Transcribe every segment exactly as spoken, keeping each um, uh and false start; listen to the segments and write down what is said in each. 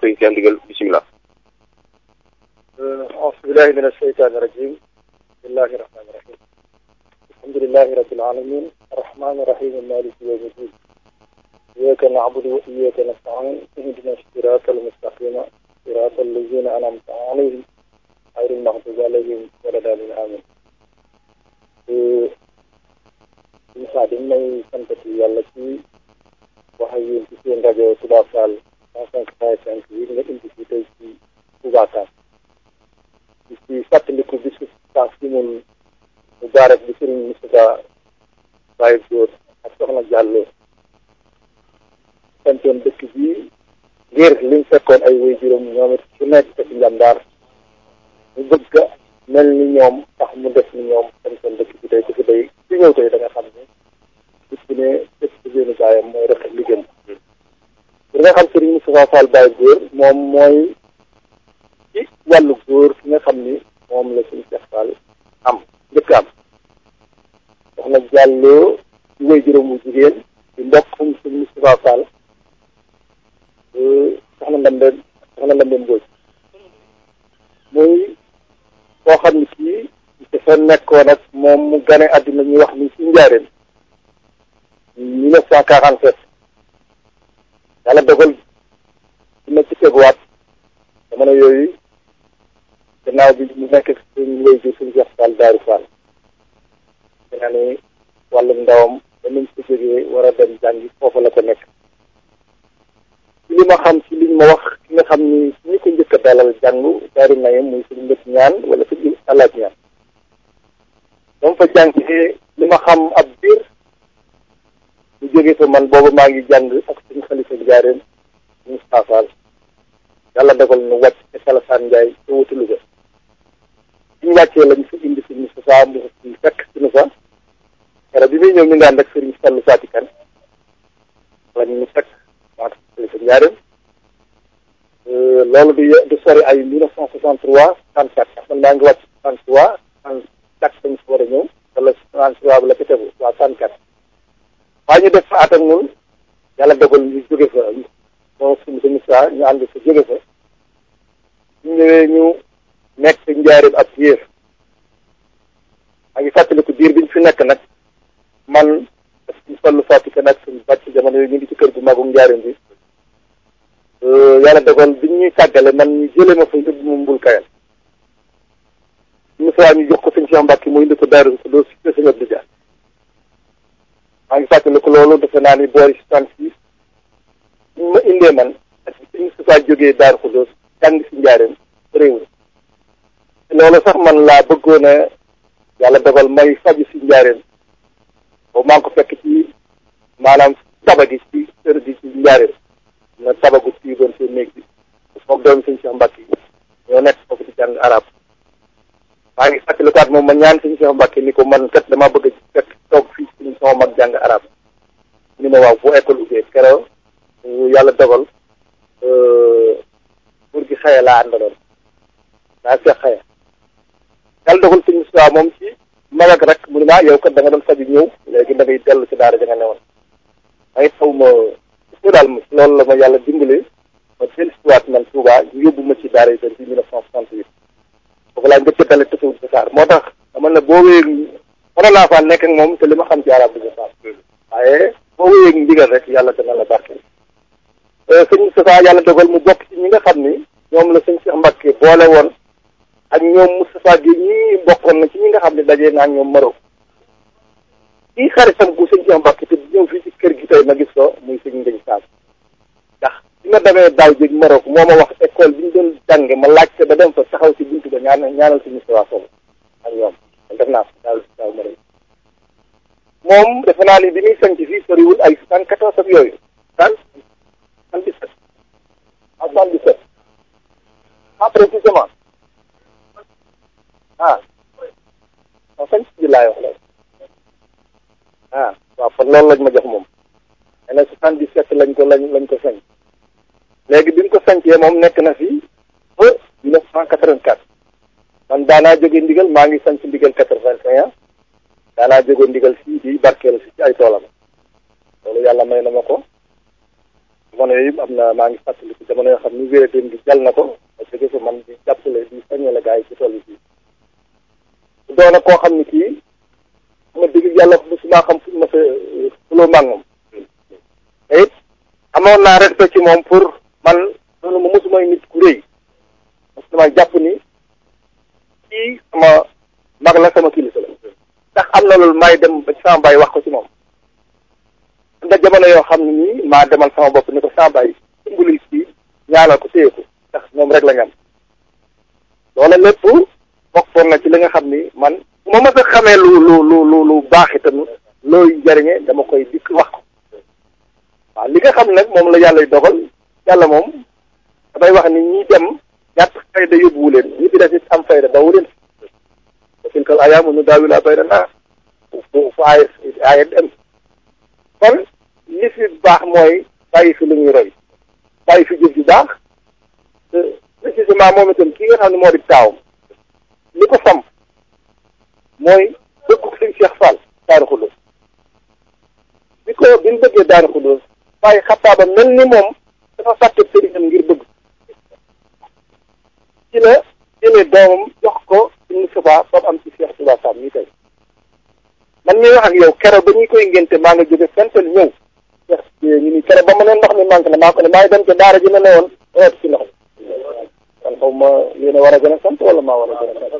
sëñ Cheikh Ndigal bisimilah. أعوذ بالله من الشيطان الرجيم بسم الله الرحمن الرحيم الحمد لله رب العالمين الرحمن الرحيم مالك يوم الدين إياك نعبد وإياك نستعين اهدنا الصراط المستقيم صراط الذين أنعمت عليهم غير المغضوب عليهم ولا الضالين آمين. Moussa dañ may santati yàlla ci wax ak yéen ci seen rajo Touba Fall cent cinq point cinq yi nga indi ci tey ci Touba Fall di ci fàttaliku bisu sax si ñun mu baarak bi Serigne Moustapha Baye Góor ak Soxna Diallo santoon dëkk bi ngir liñ fekkoon ay way juróom ñoom it su nekk ci njàmbaar ñu bëgg a mel ni ñoom tax mu def ni ñoom santoon dëkk bi tey ku fi day ci ñëw tey da nga xam ne bis bu ne dëkk bi génn baayam mooy rafet li gën pour nga xam Serigne Moustapha Fall Baye Góor moom mooy ci wàllu góor ki nga xam ni moom la suñu Cheikh Fall am njëkk am Soxna Diallo ci way juróomu jigéen di mbokkum suñu Moustapha Fall soxna Ndambe soxna Ndambe Mbodj muy koo xam ne kii dafa nekkoon ak moom mu gane àddina ñuy wax ni ci Njaaréem mille neuf cent quarante-sept yàlla dogal dina ci teguwaat jamono yooyu gannaaw bi mu nekk suñu wéy ji suñu Cheikh Fall Daaru Fall dina ne wàllum ndawam ba nuñ ko jógee war a dem jàngi foofu la ko nekk ci li ma xam ci liñ ma wax ki nga xam ni ñi ko njëkk a dalal jàngu Daaru Nayim muy suñu mbët ñaan wala suñu alaaj ñaan dama fa jàngee li ma xam ab biir bu jógee fa man boobu maa ngi jàng ak suñu xalifa Njaaréem Moustapha Fall yàlla dogal nu wàcc te Salasaan Njaay te wutu Louga suñu wàccee lañ fa indi suñu Moustapha mu fekk suñu fa kere bi muy ñëw mi ngi ànd ak sëriñ Fallu Fatikan lañ ñu fekk maa xalifa Njaaréem loolu di di sori ay mille neuf cent soixante-trois trente-quatre ndax man maa ngi wàcc trente-trois trente-quatre dañ fa war a ñëw wala trente-trois bi la ci tegu waa trente-quatre waaye ñu def fa at ak ñun yàlla dogal ñu jóge fa moom suñu suñu saa ñu ànd fa jóge fa ñu ñëwee ñu nekk Njaaréem ak diir maa ngi fàttaliku diir bi ñu fi nekk nag man ak suñu Fallu Fatikan ak suñu bàcc jamono yooyu ñu ngi ci kër gu magu Njaaréem bi yàlla dogal bi ñuy tàggale man ñu jëlee ma fa yóbbu ma mbul kayal suñu saa ñu jox ko suñu Cheikh Mbacke muy indi ko Daaru Xudoos si sëñ Abdou Dia maa ngi fàttaliku loolu defe naa ni boori soixante-six ñu ma indee man ak suñu saa jógee Daaru Xudoos jàng si Njaaréem réew loolu sax man laa bëggoon a yàlla dogal may faju si Njaaréem boobu maa ngi ko fekk ci maanaam taba gi ci kër gi ci Njaaréem na tabagu ci doon seen néeg bi foog doomi sëñ Cheikh Mbacke ñoo nekk foofu di jàng arab maa ngi fàttalikuwaat moom ma ñaan sëñ Cheikh Mbacke ni ko man kat dama bëgg a fekk toog fii suñu sama mag jàng arab ni ma waaw bu école ubbee keroog yàlla dogal pour gi xëye laa àndaloon daa seex xëye yàlla dogal sëñ Moussa moom ci mag ak rek mu ne ma yow kat da nga doon faju ñëw léegi da ngay dellu ci daara ja nga newoon ma it xaw ma su daal loolu la ma yàlla dimbale ma dellusiwaat man Touba ñu yóbbu ma ci daara yi ci mille neuf cent soixante-huit foofu laa njëkk a dale tëfawut Dakar moo tax dama ne boo wéyee mënoon naa faa nekk ak moom te li ma xam ci arab bi nga waaye boo wéyee ndigal rek yàlla dana la barke sëñ Moustapha yàlla dogal mu bokk ci ñi nga xam ni ñoom la sëñ Cheikh Mbacke boole woon ak ñoom Moustapha Guèye ñii bokkoon na ci ñi nga xam ne dajee naa ak ñoom Maroc kii xaritam bu sëñ Cheikh Mbacke te ñëw fii ci kër gi tey ma gis ko muy sëñ Ngañ Saam ndax bi ma demee daaw jéeg Maroc moo ma wax école bi ñu doon jànge ma laajte ba dem fa taxaw ci buntu ba ñaan ñaanal sëñ Moustapha foofu ak ñoom def naa ko daaw daaw Maroc moom defe naa ni bi muy sanc fii soriwul ay soixante-quatorze ak yooyu san soixante-dix-sept ah soixante-dix-sept ah précisément ah waaw sanc bi laay wax loolu ah waaw kon loolu lañ ma jox moom nee na soixante-dix-sept lañ ko lañ lañ ko sanc léegi bi ñu ko sancee moom nekk na fi ba mille neuf cent quatre-vingt-quatre man daanaa jóge ndigal maa ngi sanc ndigal quatre-vingt-un daanaa jóge ndigal fii di barkeelu si ci ay toolam loolu yàlla may na ma ko jamono yooyu am na maa ngi fàttaliku jamono yoo xam ni wéradén gi jal na ko parce que gis man di jàppale di sañale gars yi ci tool yi fii doona koo xam ni kii ma dëgg yàlla mosumaa xam fu ma sa fuloo maag moom te it amoon naa respect ci moom pour man noonu ma mosumay nit ku rëy parce que damay jàpp ni kii sama mag la sama kilifa la ndax am na loolu may dem ba ci sama baay wax ko ci moom ndax jamono yoo xam ne nii maa demal sama bopp ni ko sama baay dimbali ci ñaanal ko téye ko ndax moom rek la ñam loola lépp bokkoon na ci li nga xam ni man bu ma mës a xamee lu lu lu lu lu baax itam looy jariñe dama koy dikk wax ko waaw li nga xam nag moom la yàlla dogal yàlla moom damay wax ni ñi dem ñàkk fayda yóbbuwu leen ñi fi def it am fayda dawu leen ba tilkal ayaamu nu daawilaa bayna naas fu fu aay aaya dem kon li fi baax mooy bàyyi fi lu ñuy roy bàyyi fi jëf ju baax précisément moom itam ki nga xam ne moo di taawam li ko samp mooy bëgg sëñ Cheikh Fall Daaru Xudoos bi ko bi ñu bëggee Daaru Xudoos bàyyi xattaaba mel ni moom dafa fàtte sëriñam ngir bëgg ci la jëlee doomam jox ko ci Moustapha ba mu am ci Cheikh Touba Sam ñi tey man mii wax ak yow keroog ba ñuy koy ngénte maa nga jóge fental ñëw Cheikh ñu ni keroog ba ma ne ndox mi manqué na maa ko ne maa ngi dem ca daara ji ne ne woon root ci ndox kon xaw ma yéen a war a gën a sant wala maa war a gën a sant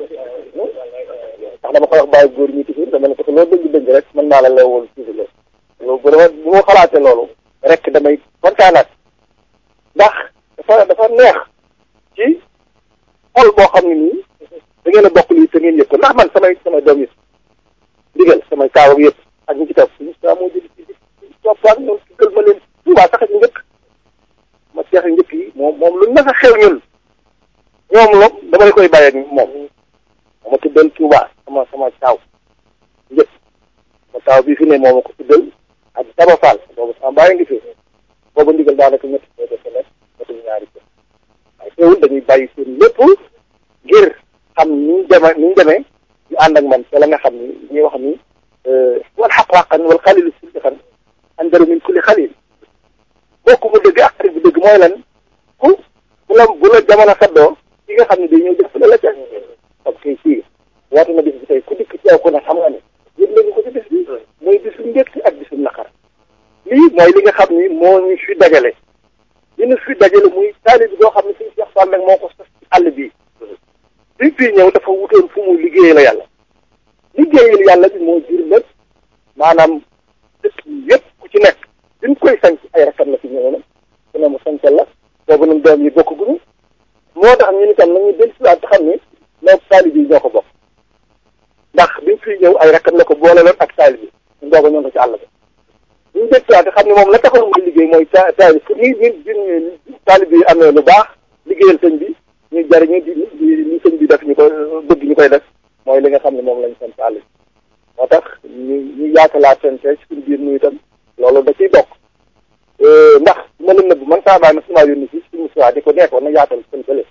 ndax dama koy wax bàyyi góor ñi toujours dama ne ko loolu dëgg dëgg rek mën naa la leewul toujours la loolu bu dama bu ma xalaatee loolu rek damay kontaanaat ndax dafa dafa neex ci xol boo xam ne nii da ngeen a bokk lii te ngeen yëg ko ndax man samay samay doom yi digal samay kaaw ak yëpp ak ñu ci topp suñu saa moo jël ci toppaat ñoom digal ma leen Tuubaa sax ci njëkk ma seex njëkk yi moom moom lu na sa xew ñun ñoom loom dama la koy bàyyi ak moom ma tuddal Tuubaa sama sama taaw njëkk sama taaw bii fi ne moom ma ko tuddal ak Daba Fall boobu sama bàyyi ngi fi boobu ndigal daanaka ñetti ko defe nekk matuñ ñaari ko waaye teewul dañuy bàyyi seen lépp ngir xam ni ñu demee ni ñu demee ñu ànd ak man te la nga xam ni ñuy wax ni wal xaqraqan wal xalilu siddiqan andaru min kulli xalil kooku mu dëgg ak xarit bu dëgg mooy lan ku bu la bu la jamono saddoo ki nga xam ne day ñëw jàppale la ca parce que fii woote na bis bi tey ku dikk teew ko ne xam nga ne yëpp nañu ko ci bis bi mooy bisu mbégte ak bisu naqar lii mooy li nga xam ni moo ñu fi dajale li ñu fi dajale muy taali bi doo xam ne suñu Cheikh Fall nag moo ko sos ci àll bii bi fii ñëw dafa wutoon fu mu liggéeyal yàlla liggéeyal yàlla bi moo jur nag maanaam dëkk yëpp ku ci nekk bi ñu koy sanc ay rakam la fi ñëw nag ku ne mu sancal la boobu nag doom yi bokk guñu moo tax ñu ni tam nañu del siwaat te xam ni moom taalib yi ñoo ko bokk ndax bi mu fiy ñëw ay rakam la ko boole loon ak taalib yi ñu doog a ñëw ko ci àll ba ñu del siwaat te xam ne moom la taxoon muy liggéey mooy ta taalib pour ni ñun taalib yi amee lu baax liggéeyal sëñ bi ñu jariñu di di li sëñ bi def ñu ko bëgg ñu koy def mooy li nga xam ne moom lañ sant àll bi moo tax ñu ñu yaatalaat seen ci suñu biir nuyu itam loolu da ciy bokk ndax ma leen nëbb man saa baay ma suma yónni si si Moussa di ko nekkoon na yaatal seen bële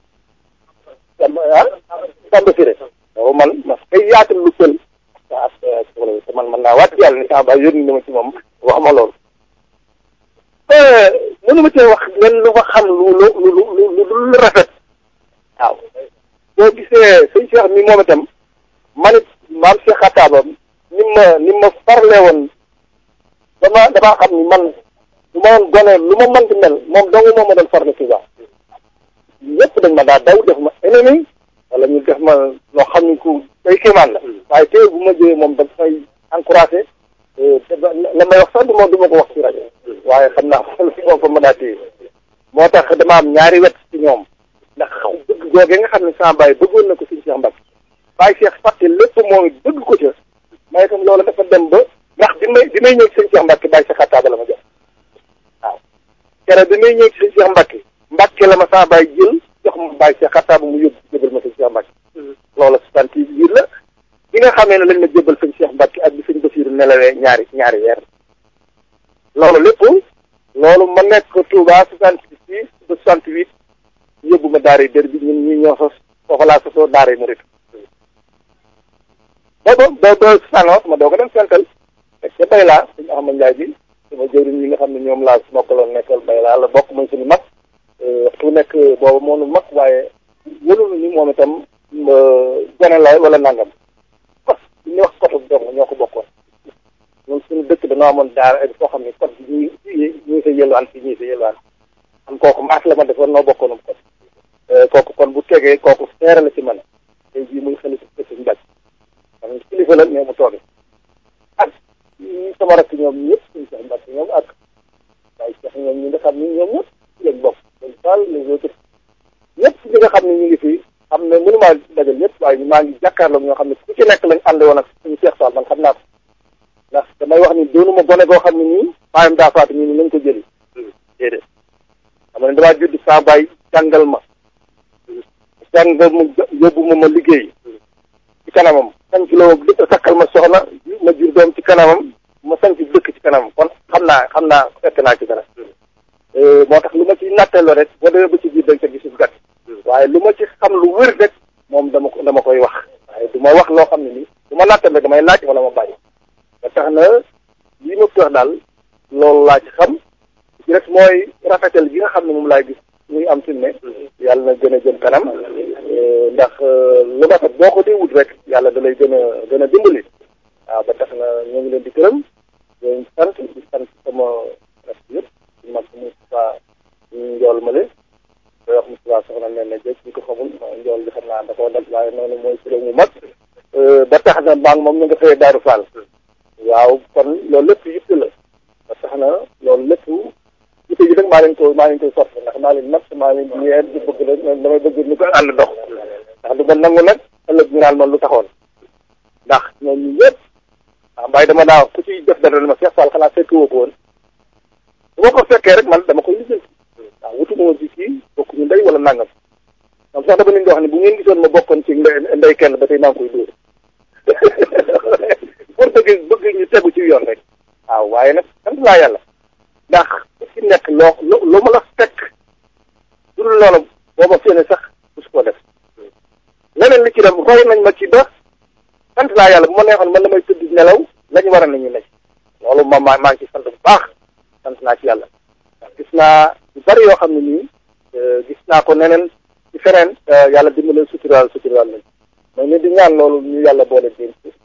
ah Samba Siré waaw man ma kay yaatal lu pël te man man naa waat yàlla ni saa baay yónni na ma ci moom wax ma loolu mënu ma cee wax leen lu ma xam lu lu lu lu lu rafet waaw boo gisee sëñ Cheikh mi moom itam man it maam Cheikh Xataaba ni ma ni ma farle woon dama damaa xam ni man lu ma doon gone lu ma mënti mel moom dong moom ma doon farle Touba ñëpp dañ ma daa daw def ma ennemi wala ñu def ma loo xam ni ku day kéemaan la waaye tey bu ma jëwee moom daf may encouragé te la may wax sax du ma du ma ko wax ci rajo waaye xam naa moom fa ma daa téye moo tax dama am ñaari wet ci ñoom ndax bëgg googee nga xam ne sama baay bëggoon na ko suñu Cheikh Mbacke Baye Cheikh fàtte lépp moom it bëgg ko ca may itam loolu dafa dem ba ndax bi may bi may ñëw ci sëñ Cheikh Mbacke Baye Cheikh Xataaba la ma jox waaw keroog bi may ñëw ci sëñ Cheikh Mbacke Mbacke la ma sama baay jël jox ma Baye Cheikh Xataaba mu yóbbu jëbal ma sëñ Cheikh Mbacke loolu soixante biir la bi nga xamee ne lañ ma jëbal sëñ Cheikh Mbacke ak bi sëñ Basiru nelawee ñaari ñaari weer loolu lépp loolu ma nekk Touba soixante six ba soixante huit yóbbu ma daara dër bi ñun ñi ñoo sos foofu laa sosoo daara murit boobu ba ba sànnoos ma doog a dem sental fekk ca bay laa suñu Axama Njaay bi sama jëwriñ ñi nga xam ne ñoom laa bokkaloon nekkal bay laa la bokk mooy suñu mag waxtu nekk boobu moonu mag waaye wëlulu ni moom itam gone la wala nangam kot li ñuy wax kotu dong ñoo ko bokkoon ñun suñu dëkk dañoo amoon daara ak foo xam ne kot bi ñuy ñuy sa yëlwaan si ñuy sa yëlwaan am kooku maas la ma defoon noo bokkoonum kot kooku kon bu tegee kooku seere la ci man tey jii muy xalifa suñu mbaj xam kilifa la ñoo mu tooge ak sama rakk ñoom ñëpp suñu sax mbaj ñoom ak waaye sax ñoom ñi nga xam ni ñoom ñëpp ci lañ bokk dañ daal les autres ñëpp ñi nga xam ne ñu ngi fi xam ne mënumaa dajal ñëpp waaye maa ngi jàkkaarloo ñoo xam ne ku ci nekk lañ ànd woon ak suñu Cheikh Fall man xam naa ko ndax damay wax ni doonuma gone goo xam ne nii baayam daa faatu ñu ni nañ ko jëli déedéet xam ne damaa judd saa baay jàngal ma jàngal mu yóbbu ma ma liggéey ci kanamam sanc loo sakkal ma soxna ma jur doom ci kanamam ma sanc dëkk ci kanamam kon xam naa xam naa fekk naa ci dara moo tax lu ma ci natteeloo rek boo demee ba ci biir dañ ca gisul gàtt waaye lu ma ci xam lu wër rek moom dama ko dama koy wax waaye du ma wax loo xam ne nii du ma nattal rek damay laaj wala ma bàyyi ba tax na lii ma wax daal loolu laa ci xam ci rek mooy rafetal gi nga xam ne moom laay gis muy am fi ne yàlla na gën a jëm kanam ndax lu rafet boo ko di wut rek yàlla da lay gën a gën a dimbali waaw ba tax na ñoo ngi leen di gërëm di sant di sant sama rek yëpp di mag Moustapha ñu njool male day wax Moustapha soxna nen na jëg ñu ko xamul njool bi xam naa da koo def waaye noonu mooy silo mu mag ba tax na maa ngi moom ñu nga fee Daaru Fall waaw kon loolu lépp yitte la ba tax na loolu lépp yitte ji nag maa leen ko maa leen koy sotti ndax maa leen nag maa leen ñeer di bëgg la damay bëgg ñu ko ànd dox ndax du ma nangu nag ëllëg ñu naan man lu taxoon ndax ñoom ñu ñëpp waaw mbaay dama daa ku ci def dara dama Cheikh Fall xanaa fekk woo ko woon bu ma ko fekkee rek man dama koy lijjanti waaw wutuma woon ci kii bokk ñu ndey wala nangam moom sax dama leen di wax ne bu ngeen gisoon ma bokkoon ci ndey kenn ba tey maa ngi koy dóor pour bëgg bëgg ñu tegu ci yoon rek waaw waaye nag sant laa yàlla ndax ci nekk loo loo ma la fekk du loolu booba féene sax su ko def leneen li ci def xool nañ ma ci ba sant laa yàlla bu ma neexoon man damay tëdd nelaw lañu war a nañu nekk loolu moom maa maa ngi ci sant bu baax sant naa ci yàlla ndax gis naa yu bari yoo xam ne nii gis naa ko neneen ci feneen yàlla dimbale suturaal suturaal lañ mooy ne di ñaan loolu ñu yàlla boole dénk